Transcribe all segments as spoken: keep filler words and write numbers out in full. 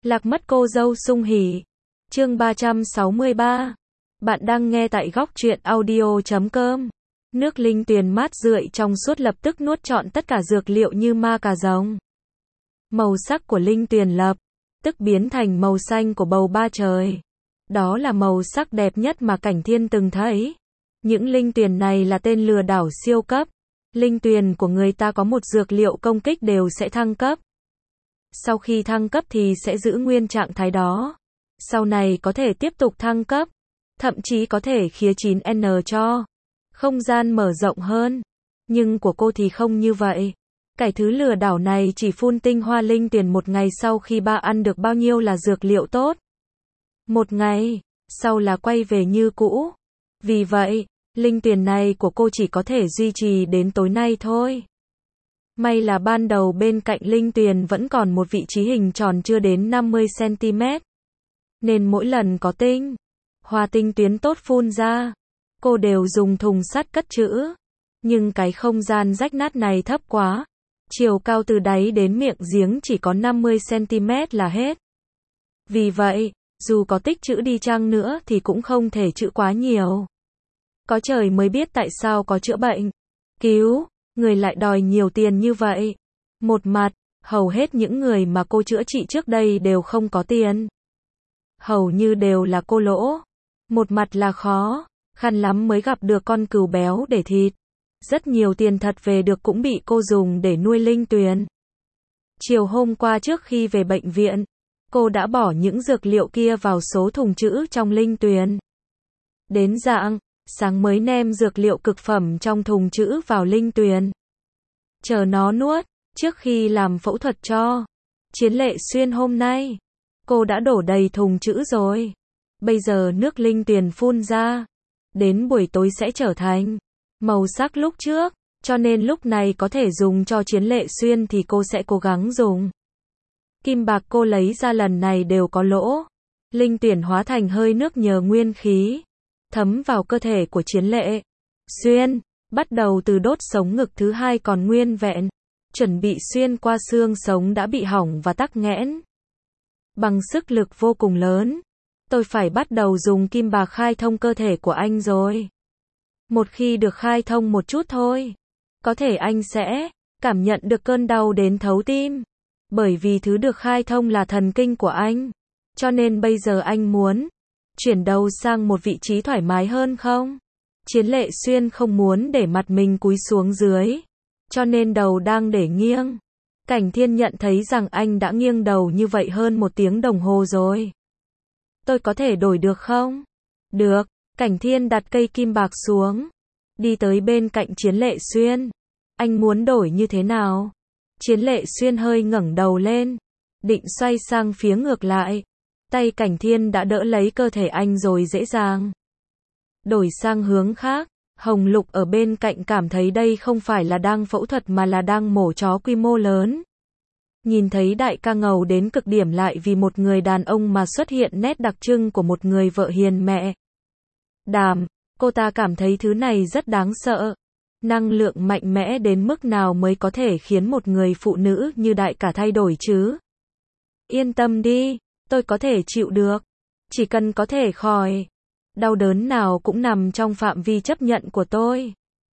Lạc mất cô dâu sung hỉ. Chương ba trăm sáu mươi ba. Bạn đang nghe tại góc truyện audio chấm com. Nước linh tuyền mát rượi trong suốt lập tức nuốt trọn tất cả dược liệu như ma cà rồng. Màu sắc của linh tuyền lập tức biến thành màu xanh của bầu ba trời. Đó là màu sắc đẹp nhất mà Cảnh Thiên từng thấy. Những linh tuyền này là tên lừa đảo siêu cấp. Linh tuyền của người ta có một dược liệu công kích đều sẽ thăng cấp. Sau khi thăng cấp thì sẽ giữ nguyên trạng thái đó. Sau này có thể tiếp tục thăng cấp. Thậm chí có thể khía chín N cho không gian mở rộng hơn. Nhưng của cô thì không như vậy. Cái thứ lừa đảo này chỉ phun tinh hoa linh tuyền một ngày sau khi ba ăn được bao nhiêu là dược liệu tốt. Một ngày, sau là quay về như cũ. Vì vậy, linh tuyền này của cô chỉ có thể duy trì đến tối nay thôi. May là ban đầu bên cạnh linh tuyền vẫn còn một vị trí hình tròn chưa đến năm mươi xăng ti mét. Nên mỗi lần có tinh hoa tinh tuyến tốt phun ra, cô đều dùng thùng sắt cất trữ. Nhưng cái không gian rách nát này thấp quá. Chiều cao từ đáy đến miệng giếng chỉ có năm mươi xăng ti mét là hết. Vì vậy, dù có tích trữ đi chăng nữa thì cũng không thể trữ quá nhiều. Có trời mới biết tại sao có chữa bệnh, cứu người lại đòi nhiều tiền như vậy. Một mặt, hầu hết những người mà cô chữa trị trước đây đều không có tiền. Hầu như đều là cô lỗ. Một mặt là khó, khăn lắm mới gặp được con cừu béo để thịt. Rất nhiều tiền thật về được cũng bị cô dùng để nuôi linh tuyền. Chiều hôm qua trước khi về bệnh viện, cô đã bỏ những dược liệu kia vào số thùng trữ trong linh tuyền. Đến rạng sáng mới nêm dược liệu cực phẩm trong thùng trữ vào linh tuyền. Chờ nó nuốt, trước khi làm phẫu thuật cho Chiến Lệ Xuyên hôm nay, cô đã đổ đầy thùng trữ rồi. Bây giờ nước linh tuyền phun ra, đến buổi tối sẽ trở thành màu sắc lúc trước, cho nên lúc này có thể dùng cho Chiến Lệ Xuyên thì cô sẽ cố gắng dùng. Kim bạc cô lấy ra lần này đều có lỗ. Linh tuyền hóa thành hơi nước nhờ nguyên khí thấm vào cơ thể của Chiến Lệ Xuyên, bắt đầu từ đốt sống ngực thứ hai còn nguyên vẹn, chuẩn bị xuyên qua xương sống đã bị hỏng và tắc nghẽn. Bằng sức lực vô cùng lớn, tôi phải bắt đầu dùng kim bạc khai thông cơ thể của anh rồi. Một khi được khai thông một chút thôi, có thể anh sẽ cảm nhận được cơn đau đến thấu tim. Bởi vì thứ được khai thông là thần kinh của anh. Cho nên bây giờ anh muốn chuyển đầu sang một vị trí thoải mái hơn không? Chiến Lệ Xuyên không muốn để mặt mình cúi xuống dưới, cho nên đầu đang để nghiêng. Cảnh Thiên nhận thấy rằng anh đã nghiêng đầu như vậy hơn một tiếng đồng hồ rồi. Tôi có thể đổi được không? Được. Cảnh Thiên đặt cây kim bạc xuống, đi tới bên cạnh Chiến Lệ Xuyên. Anh muốn đổi như thế nào? Chiến Lệ Xuyên hơi ngẩng đầu lên, định xoay sang phía ngược lại. Tay Cảnh Thiên đã đỡ lấy cơ thể anh rồi dễ dàng đổi sang hướng khác. Hồng Lục ở bên cạnh cảm thấy đây không phải là đang phẫu thuật mà là đang mổ chó quy mô lớn. Nhìn thấy đại ca ngầu đến cực điểm lại vì một người đàn ông mà xuất hiện nét đặc trưng của một người vợ hiền mẹ đảm, cô ta cảm thấy thứ này rất đáng sợ. Năng lượng mạnh mẽ đến mức nào mới có thể khiến một người phụ nữ như đại ca thay đổi chứ? Yên tâm đi, tôi có thể chịu được. Chỉ cần có thể khỏi đau đớn nào cũng nằm trong phạm vi chấp nhận của tôi.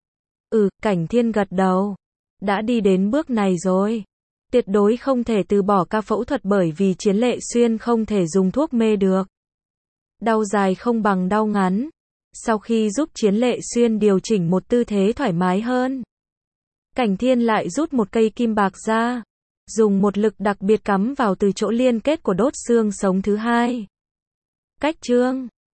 Ừ, Cảnh Thiên gật đầu. Đã đi đến bước này rồi. Tuyệt đối không thể từ bỏ ca phẫu thuật bởi vì Chiến Lệ Xuyên không thể dùng thuốc mê được. Đau dài không bằng đau ngắn. Sau khi giúp Chiến Lệ Xuyên điều chỉnh một tư thế thoải mái hơn, Cảnh Thiên lại rút một cây kim bạc ra, dùng một lực đặc biệt cắm vào từ chỗ liên kết của đốt xương sống thứ hai. Cách chương